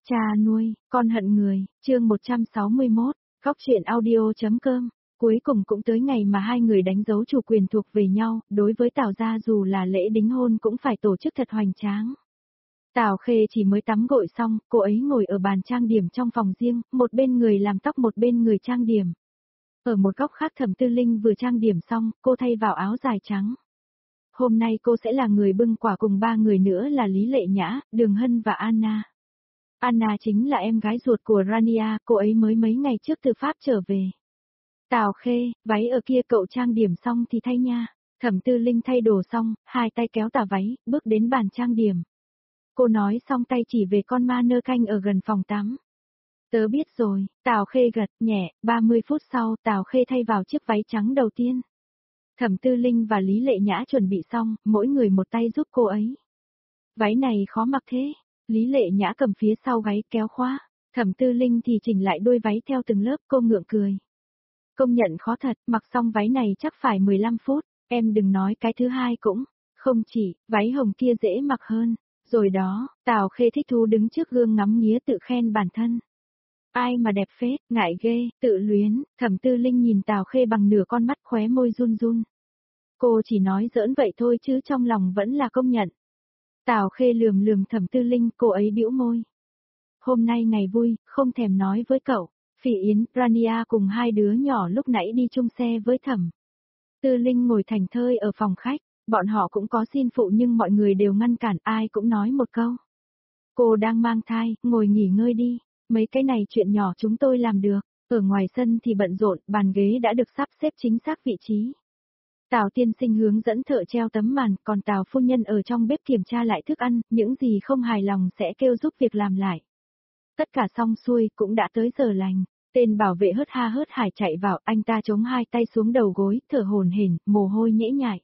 Cha nuôi, con hận người, chương 161, Góc truyện audio.com. Cuối cùng cũng tới ngày mà hai người đánh dấu chủ quyền thuộc về nhau, đối với Tào gia dù là lễ đính hôn cũng phải tổ chức thật hoành tráng. Tào Khê chỉ mới tắm gội xong, cô ấy ngồi ở bàn trang điểm trong phòng riêng, một bên người làm tóc một bên người trang điểm. Ở một góc khác Thẩm Tư Linh vừa trang điểm xong, cô thay vào áo dài trắng. Hôm nay cô sẽ là người bưng quả cùng ba người nữa là Lý Lệ Nhã, Đường Hân và Anna. Anna chính là em gái ruột của Rania, cô ấy mới mấy ngày trước từ Pháp trở về. Tào Khê, váy ở kia cậu trang điểm xong thì thay nha. Thẩm Tư Linh thay đồ xong, hai tay kéo tà váy, bước đến bàn trang điểm. Cô nói xong tay chỉ về con ma nơ canh ở gần phòng tắm. Tớ biết rồi, Tào Khê gật nhẹ, 30 phút sau Tào Khê thay vào chiếc váy trắng đầu tiên. Thẩm Tư Linh và Lý Lệ Nhã chuẩn bị xong, mỗi người một tay giúp cô ấy. Váy này khó mặc thế. Lý Lệ Nhã cầm phía sau gáy kéo khóa, Thẩm Tư Linh thì chỉnh lại đôi váy theo từng lớp, cô ngượng cười. Công nhận khó thật, mặc xong váy này chắc phải 15 phút, em đừng nói cái thứ hai cũng. Không chỉ, váy hồng kia dễ mặc hơn. Rồi đó, Tào Khê thích thú đứng trước gương ngắm nghía tự khen bản thân. Ai mà đẹp phết, ngại ghê, tự luyến, Thẩm Tư Linh nhìn Tào Khê bằng nửa con mắt khóe môi run run. Cô chỉ nói giỡn vậy thôi chứ trong lòng vẫn là công nhận. Tào Khê lườm lườm Thẩm Tư Linh, cô ấy bĩu môi. Hôm nay ngày vui, không thèm nói với cậu. Phỉ Yến, Rania cùng hai đứa nhỏ lúc nãy đi chung xe với Thẩm Tư Linh ngồi thành thơi ở phòng khách, bọn họ cũng có xin phụ nhưng mọi người đều ngăn cản, ai cũng nói một câu. Cô đang mang thai, ngồi nghỉ ngơi đi, mấy cái này chuyện nhỏ chúng tôi làm được. Ở ngoài sân thì bận rộn, bàn ghế đã được sắp xếp chính xác vị trí. Tào tiên sinh hướng dẫn thợ treo tấm màn, còn Tào phu nhân ở trong bếp kiểm tra lại thức ăn, những gì không hài lòng sẽ kêu giúp việc làm lại. Tất cả xong xuôi, cũng đã tới giờ lành. Tên bảo vệ hớt ha hớt hải chạy vào, anh ta chống hai tay xuống đầu gối, thở hổn hển, mồ hôi nhễ nhại.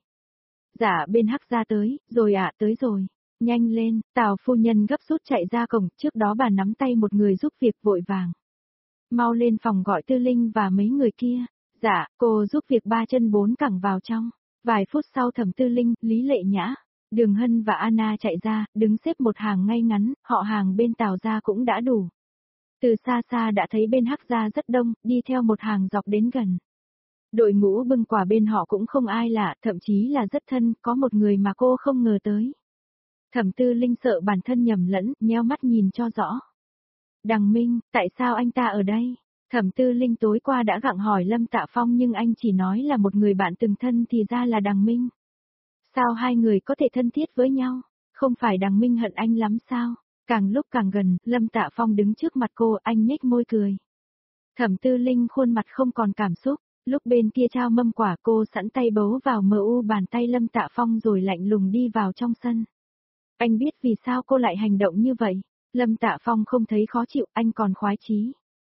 Dạ bên Hắc ra tới, rồi ạ tới rồi. Nhanh lên, Tào phu nhân gấp rút chạy ra cổng, trước đó bà nắm tay một người giúp việc vội vàng. Mau lên phòng gọi Tư Linh và mấy người kia. Dạ, cô giúp việc ba chân bốn cẳng vào trong. Vài phút sau Thẩm Tư Linh, Lý Lệ Nhã, Đường Hân và Anna chạy ra, đứng xếp một hàng ngay ngắn, họ hàng bên Tào gia cũng đã đủ. Từ xa xa đã thấy bên Hắc gia rất đông, đi theo một hàng dọc đến gần. Đội ngũ bưng quà bên họ cũng không ai lạ, thậm chí là rất thân, có một người mà cô không ngờ tới. Thẩm Tư Linh sợ bản thân nhầm lẫn, nheo mắt nhìn cho rõ. Đằng Minh, tại sao anh ta ở đây? Thẩm Tư Linh tối qua đã gặng hỏi Lâm Tạ Phong nhưng anh chỉ nói là một người bạn từng thân thì ra là Đằng Minh. Sao hai người có thể thân thiết với nhau? Không phải Đằng Minh hận anh lắm sao? Càng lúc càng gần, Lâm Tạ Phong đứng trước mặt cô, anh nhếch môi cười. Thẩm Tư Linh khuôn mặt không còn cảm xúc, lúc bên kia trao mâm quả cô sẵn tay bấu vào MU bàn tay Lâm Tạ Phong rồi lạnh lùng đi vào trong sân. Anh biết vì sao cô lại hành động như vậy? Lâm Tạ Phong không thấy khó chịu, anh còn khoái chí.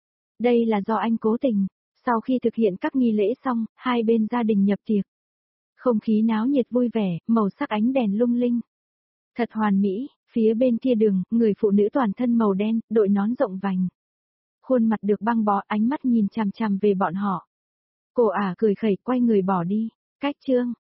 Đây là do anh cố tình. Sau khi thực hiện các nghi lễ xong, hai bên gia đình nhập tiệc. Không khí náo nhiệt vui vẻ, màu sắc ánh đèn lung linh. Thật hoàn mỹ, phía bên kia đường, người phụ nữ toàn thân màu đen, đội nón rộng vành. Khuôn mặt được băng bó, ánh mắt nhìn chằm chằm về bọn họ. Cô cười khẩy, quay người bỏ đi. Cách chương.